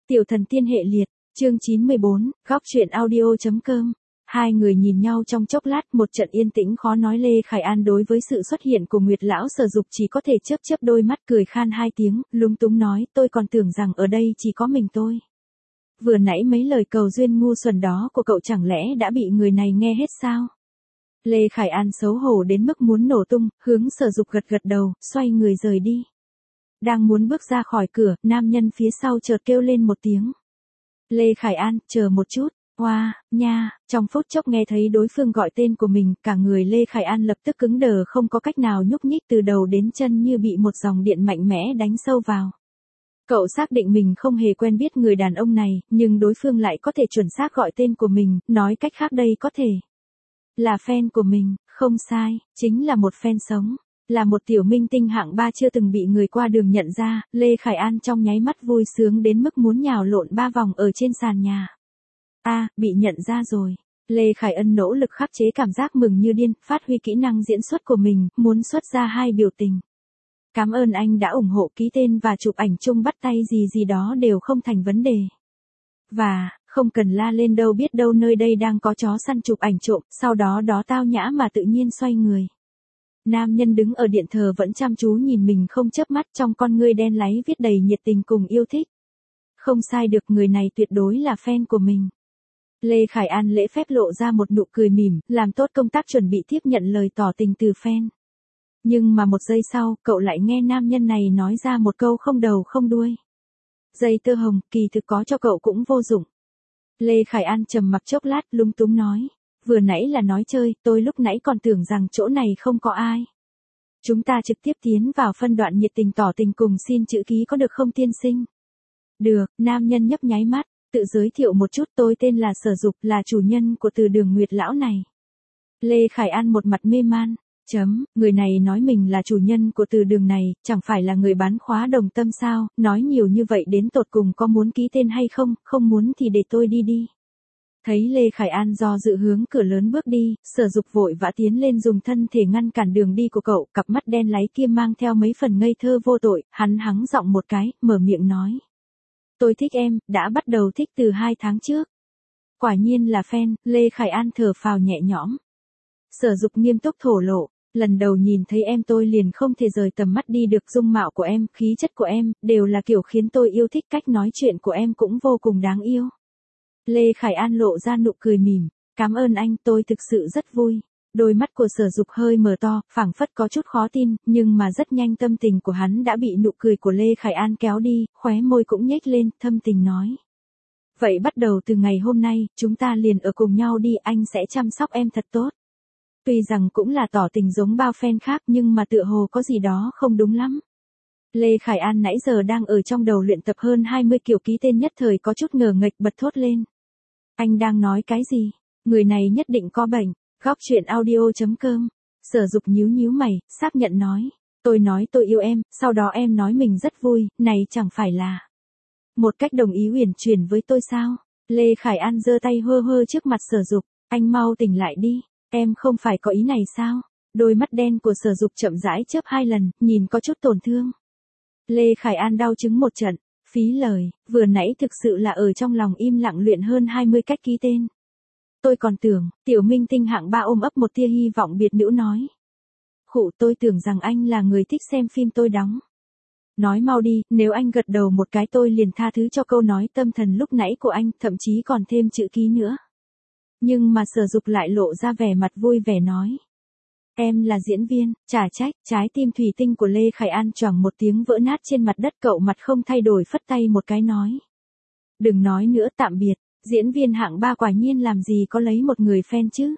Tiểu thần tiên hệ liệt, chương 94, góc truyện audio.com. Hai người nhìn nhau trong chốc lát, một trận yên tĩnh khó nói. Lê Khải An đối với sự xuất hiện của Nguyệt lão Sở Dục chỉ có thể chớp chớp đôi mắt, cười khan hai tiếng, lúng túng nói, tôi còn tưởng rằng ở đây chỉ có mình tôi. Vừa nãy mấy lời cầu duyên ngu xuẩn đó của cậu chẳng lẽ đã bị người này nghe hết sao? Lê Khải An xấu hổ đến mức muốn nổ tung, hướng Sở Dục gật gật đầu, xoay người rời đi. Đang muốn bước ra khỏi cửa, nam nhân phía sau chợt kêu lên một tiếng. Lê Khải An, chờ một chút. Hoa, nha, trong phút chốc nghe thấy đối phương gọi tên của mình, cả người Lê Khải An lập tức cứng đờ, không có cách nào nhúc nhích, từ đầu đến chân như bị một dòng điện mạnh mẽ đánh sâu vào. Cậu xác định mình không hề quen biết người đàn ông này, nhưng đối phương lại có thể chuẩn xác gọi tên của mình, nói cách khác đây có thể là fan của mình, không sai, chính là một fan sống. Là một tiểu minh tinh hạng 3 chưa từng bị người qua đường nhận ra, Lê Khải An trong nháy mắt vui sướng đến mức muốn nhào lộn 3 vòng ở trên sàn nhà. Bị nhận ra rồi. Lê Khải Ân nỗ lực khắc chế cảm giác mừng như điên, phát huy kỹ năng diễn xuất của mình, muốn xuất ra hai biểu tình. Cảm ơn anh đã ủng hộ, ký tên và chụp ảnh chung, bắt tay gì đó đều không thành vấn đề. Và, không cần la lên đâu, biết đâu nơi đây đang có chó săn chụp ảnh trộm, sau đó tao nhã mà tự nhiên xoay người. Nam nhân đứng ở điện thờ vẫn chăm chú nhìn mình không chớp mắt, trong con ngươi đen láy viết đầy nhiệt tình cùng yêu thích. Không sai được, người này tuyệt đối là fan của mình. Lê Khải An lễ phép lộ ra một nụ cười mỉm, làm tốt công tác chuẩn bị tiếp nhận lời tỏ tình từ fan. Nhưng mà một giây sau, cậu lại nghe nam nhân này nói ra một câu không đầu không đuôi. Dây tơ hồng, kỳ thực có cho cậu cũng vô dụng. Lê Khải An trầm mặc chốc lát, lúng túng nói. Vừa nãy là nói chơi, tôi lúc nãy còn tưởng rằng chỗ này không có ai. Chúng ta trực tiếp tiến vào phân đoạn nhiệt tình tỏ tình cùng xin chữ ký có được không tiên sinh? Được, nam nhân nhấp nháy mắt, tự giới thiệu một chút, tôi tên là Sở Dục, là chủ nhân của từ đường Nguyệt lão này. Lê Khải An một mặt mê man, người này nói mình là chủ nhân của từ đường này, chẳng phải là người bán khóa đồng tâm sao, nói nhiều như vậy đến tột cùng có muốn ký tên hay không, không muốn thì để tôi đi. Thấy Lê Khải An do dự hướng cửa lớn bước đi, Sở Dục vội vã tiến lên dùng thân thể ngăn cản đường đi của cậu, cặp mắt đen láy kia mang theo mấy phần ngây thơ vô tội, hắn hắng giọng một cái, mở miệng nói. Tôi thích em, đã bắt đầu thích từ 2 tháng trước. Quả nhiên là fan, Lê Khải An thở phào nhẹ nhõm. Sở Dục nghiêm túc thổ lộ, lần đầu nhìn thấy em tôi liền không thể rời tầm mắt đi được, dung mạo của em, khí chất của em, đều là kiểu khiến tôi yêu thích, cách nói chuyện của em cũng vô cùng đáng yêu. Lê Khải An lộ ra nụ cười mỉm, cảm ơn anh, tôi thực sự rất vui. Đôi mắt của Sở Dục hơi mở to, phảng phất có chút khó tin, nhưng mà rất nhanh tâm tình của hắn đã bị nụ cười của Lê Khải An kéo đi, khóe môi cũng nhếch lên, thâm tình nói. Vậy bắt đầu từ ngày hôm nay, chúng ta liền ở cùng nhau đi, anh sẽ chăm sóc em thật tốt. Tuy rằng cũng là tỏ tình giống bao fan khác nhưng mà tựa hồ có gì đó không đúng lắm. Lê Khải An nãy giờ đang ở trong đầu luyện tập hơn 20 kiểu ký tên, nhất thời có chút ngờ nghệch, bật thốt lên. Anh đang nói cái gì? Người này nhất định có bệnh. Góc truyện audio.com. Sở Dục nhíu mày, xác nhận nói. Tôi nói tôi yêu em, sau đó em nói mình rất vui, này chẳng phải là một cách đồng ý uyển chuyển với tôi sao? Lê Khải An giơ tay hơ trước mặt Sở Dục. Anh mau tỉnh lại đi, em không phải có ý này sao? Đôi mắt đen của Sở Dục chậm rãi chớp 2 lần, nhìn có chút tổn thương. Lê Khải An đau chứng một trận, phí lời, vừa nãy thực sự là ở trong lòng im lặng luyện hơn 20 cách ký tên. Tôi còn tưởng, tiểu minh tinh hạng 3 ôm ấp một tia hy vọng biệt nữ nói. Khụ, tôi tưởng rằng anh là người thích xem phim tôi đóng. Nói mau đi, nếu anh gật đầu một cái tôi liền tha thứ cho câu nói tâm thần lúc nãy của anh, thậm chí còn thêm chữ ký nữa. Nhưng mà Sở Dục lại lộ ra vẻ mặt vui vẻ nói. Em là diễn viên, chả trách, trái tim thủy tinh của Lê Khải An choảng một tiếng vỡ nát trên mặt đất, cậu mặt không thay đổi phất tay một cái nói. Đừng nói nữa, tạm biệt, diễn viên hạng 3 quả nhiên làm gì có lấy một người fan chứ.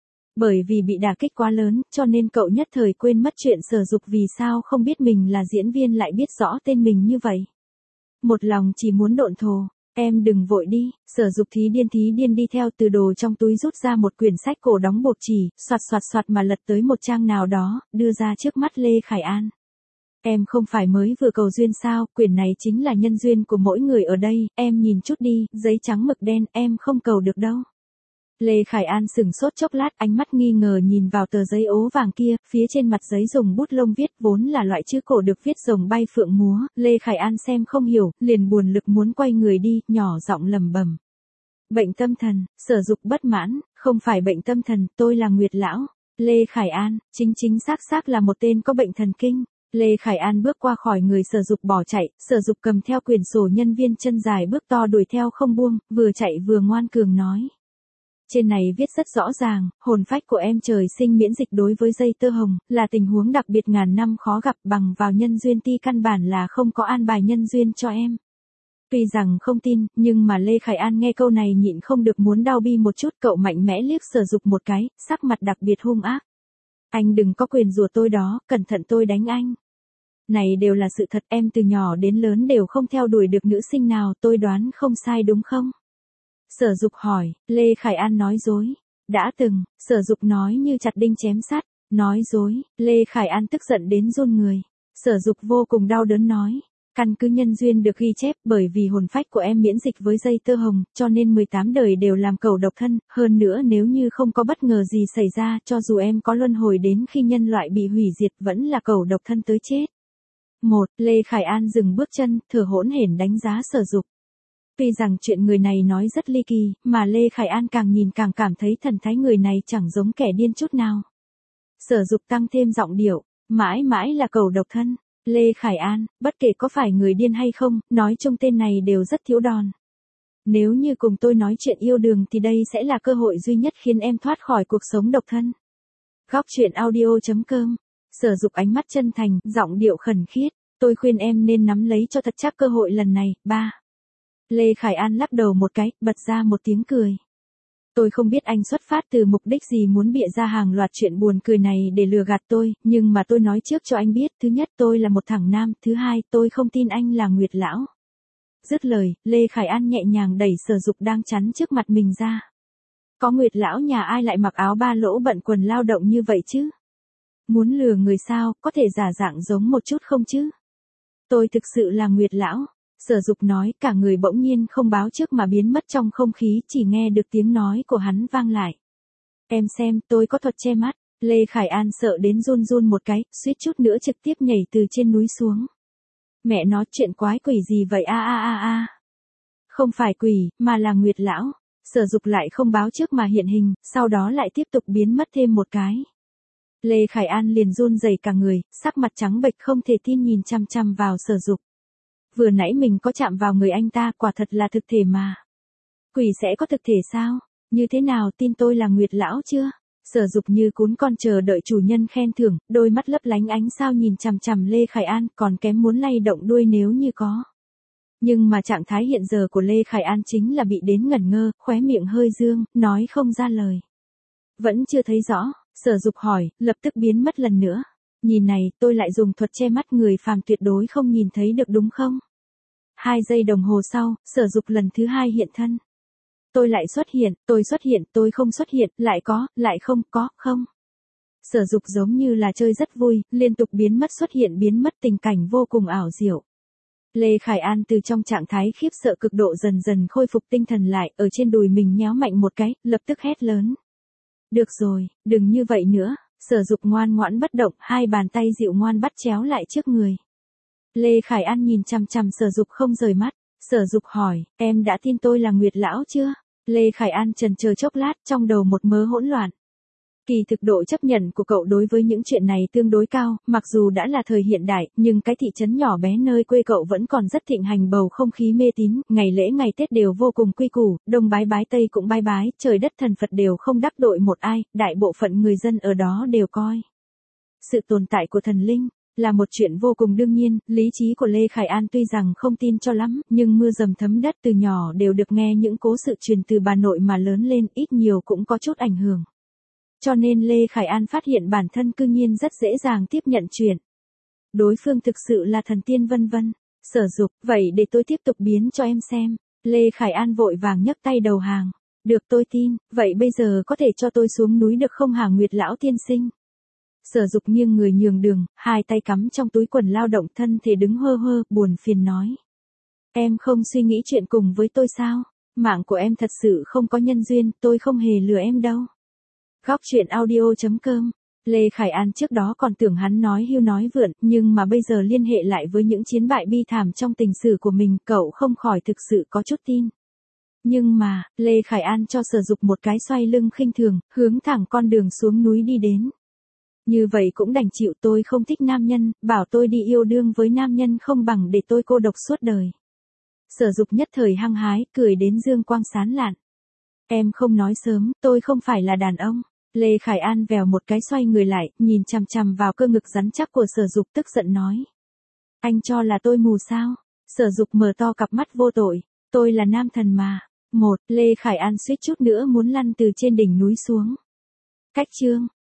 Bởi vì bị đả kích quá lớn, cho nên cậu nhất thời quên mất chuyện Sở Dục vì sao không biết mình là diễn viên lại biết rõ tên mình như vậy. Một lòng chỉ muốn độn thổ. Em đừng vội đi, Sở Dục thí điên đi theo từ đồ trong túi rút ra một quyển sách cổ đóng buộc chỉ, soạt mà lật tới một trang nào đó, đưa ra trước mắt Lê Khải An. Em không phải mới vừa cầu duyên sao, quyển này chính là nhân duyên của mỗi người ở đây, em nhìn chút đi, giấy trắng mực đen, em không cầu được đâu. Lê Khải An sững sốt chốc lát, ánh mắt nghi ngờ nhìn vào tờ giấy ố vàng kia, phía trên mặt giấy dùng bút lông viết vốn là loại chữ cổ được viết rồng bay phượng múa, Lê Khải An xem không hiểu, liền buồn lực muốn quay người đi, nhỏ giọng lẩm bẩm. Bệnh tâm thần, Sở Dục bất mãn, không phải bệnh tâm thần, tôi là Nguyệt Lão. Lê Khải An, chính chính xác là một tên có bệnh thần kinh. Lê Khải An bước qua khỏi người Sở Dục bỏ chạy, Sở Dục cầm theo quyển sổ nhân viên chân dài bước to đuổi theo không buông, vừa chạy vừa ngoan cường nói. Trên này viết rất rõ ràng, hồn phách của em trời sinh miễn dịch đối với dây tơ hồng, là tình huống đặc biệt ngàn năm khó gặp, bằng vào nhân duyên ti căn bản là không có an bài nhân duyên cho em. Tuy rằng không tin, nhưng mà Lê Khải An nghe câu này nhịn không được muốn đau bi một chút, cậu mạnh mẽ liếc Sở Dục một cái, sắc mặt đặc biệt hung ác. Anh đừng có quyền rủa tôi đó, cẩn thận tôi đánh anh. Này đều là sự thật, em từ nhỏ đến lớn đều không theo đuổi được nữ sinh nào, tôi đoán không sai đúng không? Sở Dục hỏi, Lê Khải An nói dối. Đã từng, Sở Dục nói như chặt đinh chém sắt, nói dối, Lê Khải An tức giận đến run người. Sở Dục vô cùng đau đớn nói, căn cứ nhân duyên được ghi chép bởi vì hồn phách của em miễn dịch với dây tơ hồng, cho nên 18 đời đều làm cẩu độc thân, hơn nữa nếu như không có bất ngờ gì xảy ra, cho dù em có luân hồi đến khi nhân loại bị hủy diệt vẫn là cẩu độc thân tới chết. Lê Khải An dừng bước chân, thở hổn hển đánh giá Sở Dục. Tuy rằng chuyện người này nói rất ly kỳ, mà Lê Khải An càng nhìn càng cảm thấy thần thái người này chẳng giống kẻ điên chút nào. Sở Dục tăng thêm giọng điệu, mãi mãi là cẩu độc thân. Lê Khải An, bất kể có phải người điên hay không, nói chung tên này đều rất thiếu đòn. Nếu như cùng tôi nói chuyện yêu đương thì đây sẽ là cơ hội duy nhất khiến em thoát khỏi cuộc sống độc thân. Góc truyện audio.com. Sở Dục ánh mắt chân thành, giọng điệu khẩn khiết, tôi khuyên em nên nắm lấy cho thật chắc cơ hội lần này. Lê Khải An lắc đầu một cái, bật ra một tiếng cười. Tôi không biết anh xuất phát từ mục đích gì muốn bịa ra hàng loạt chuyện buồn cười này để lừa gạt tôi, nhưng mà tôi nói trước cho anh biết, thứ nhất tôi là một thằng nam, thứ hai tôi không tin anh là Nguyệt Lão. Dứt lời, Lê Khải An nhẹ nhàng đẩy Sở Dục đang chắn trước mặt mình ra. Có Nguyệt Lão nhà ai lại mặc áo ba lỗ bận quần lao động như vậy chứ? Muốn lừa người sao, có thể giả dạng giống một chút không chứ? Tôi thực sự là Nguyệt Lão. Sở Dục nói, cả người bỗng nhiên không báo trước mà biến mất trong không khí, chỉ nghe được tiếng nói của hắn vang lại. Em xem, tôi có thuật che mắt. Lê Khải An sợ đến run run một cái, suýt chút nữa trực tiếp nhảy từ trên núi xuống. Mẹ nó, chuyện quái quỷ gì vậy a. Không phải quỷ, mà là Nguyệt Lão. Sở Dục lại không báo trước mà hiện hình, sau đó lại tiếp tục biến mất thêm một cái. Lê Khải An liền run rẩy cả người, sắc mặt trắng bệch không thể tin nhìn chăm chăm vào Sở Dục. Vừa nãy mình có chạm vào người anh ta, quả thật là thực thể mà. Quỷ sẽ có thực thể sao? Như thế nào, tin tôi là Nguyệt Lão chưa? Sở Dục như cún con chờ đợi chủ nhân khen thưởng, đôi mắt lấp lánh ánh sao nhìn chằm chằm Lê Khải An, còn kém muốn lay động đuôi nếu như có. Nhưng mà trạng thái hiện giờ của Lê Khải An chính là bị đến ngẩn ngơ, khóe miệng hơi dương, nói không ra lời. Vẫn chưa thấy rõ, Sở Dục hỏi, lập tức biến mất lần nữa. Nhìn này, tôi lại dùng thuật che mắt, người phàm tuyệt đối không nhìn thấy được đúng không? 2 giây đồng hồ sau, Sở Dục lần thứ 2 hiện thân. Tôi lại xuất hiện, tôi không xuất hiện, lại có, lại không, có, không. Sở Dục giống như là chơi rất vui, liên tục biến mất xuất hiện biến mất, tình cảnh vô cùng ảo diệu. Lê Khải An từ trong trạng thái khiếp sợ cực độ dần dần khôi phục tinh thần lại, ở trên đùi mình nhéo mạnh một cái, lập tức hét lớn. Được rồi, đừng như vậy nữa. Sở Dục ngoan ngoãn bất động, 2 bàn tay dịu ngoan bắt chéo lại trước người. Lê Khải An nhìn chằm chằm Sở Dục không rời mắt. Sở Dục hỏi, em đã tin tôi là Nguyệt Lão chưa? Lê Khải An chần chờ chốc lát, trong đầu một mớ hỗn loạn. Kỳ thực độ chấp nhận của cậu đối với những chuyện này tương đối cao, mặc dù đã là thời hiện đại, nhưng cái thị trấn nhỏ bé nơi quê cậu vẫn còn rất thịnh hành bầu không khí mê tín, ngày lễ ngày Tết đều vô cùng quy củ, đông bái bái tây cũng bái bái, trời đất thần Phật đều không đắc tội một ai, đại bộ phận người dân ở đó đều coi sự tồn tại của thần linh là một chuyện vô cùng đương nhiên. Lý trí của Lê Khải An tuy rằng không tin cho lắm, nhưng mưa dầm thấm đất, từ nhỏ đều được nghe những cố sự truyền từ bà nội mà lớn lên, ít nhiều cũng có chút ảnh hưởng. Cho nên Lê Khải An phát hiện bản thân cư nhiên rất dễ dàng tiếp nhận chuyện. Đối phương thực sự là thần tiên vân vân. Sở Dục, vậy để tôi tiếp tục biến cho em xem. Lê Khải An vội vàng nhấc tay đầu hàng. Được, tôi tin, vậy bây giờ có thể cho tôi xuống núi được không hả Nguyệt Lão tiên sinh? Sở Dục nghiêng người nhường đường, 2 tay cắm trong túi quần lao động, thân thể đứng hơ hơ, buồn phiền nói. Em không suy nghĩ chuyện cùng với tôi sao? Mạng của em thật sự không có nhân duyên, tôi không hề lừa em đâu. Góc truyện audio.com. Lê Khải An trước đó còn tưởng hắn nói hưu nói vượn, nhưng mà bây giờ liên hệ lại với những chiến bại bi thảm trong tình sử của mình, cậu không khỏi thực sự có chút tin. Nhưng mà, Lê Khải An cho Sở Dục một cái xoay lưng khinh thường, hướng thẳng con đường xuống núi đi đến. Như vậy cũng đành chịu, tôi không thích nam nhân, bảo tôi đi yêu đương với nam nhân không bằng để tôi cô độc suốt đời. Sở Dục nhất thời hăng hái, cười đến dương quang sáng lạn. Em không nói sớm, tôi không phải là đàn ông. Lê Khải An vèo một cái xoay người lại, nhìn chằm chằm vào cơ ngực rắn chắc của Sở Dục tức giận nói. Anh cho là tôi mù sao? Sở Dục mở to cặp mắt vô tội. Tôi là nam thần mà. Lê Khải An suýt chút nữa muốn lăn từ trên đỉnh núi xuống. Cách chương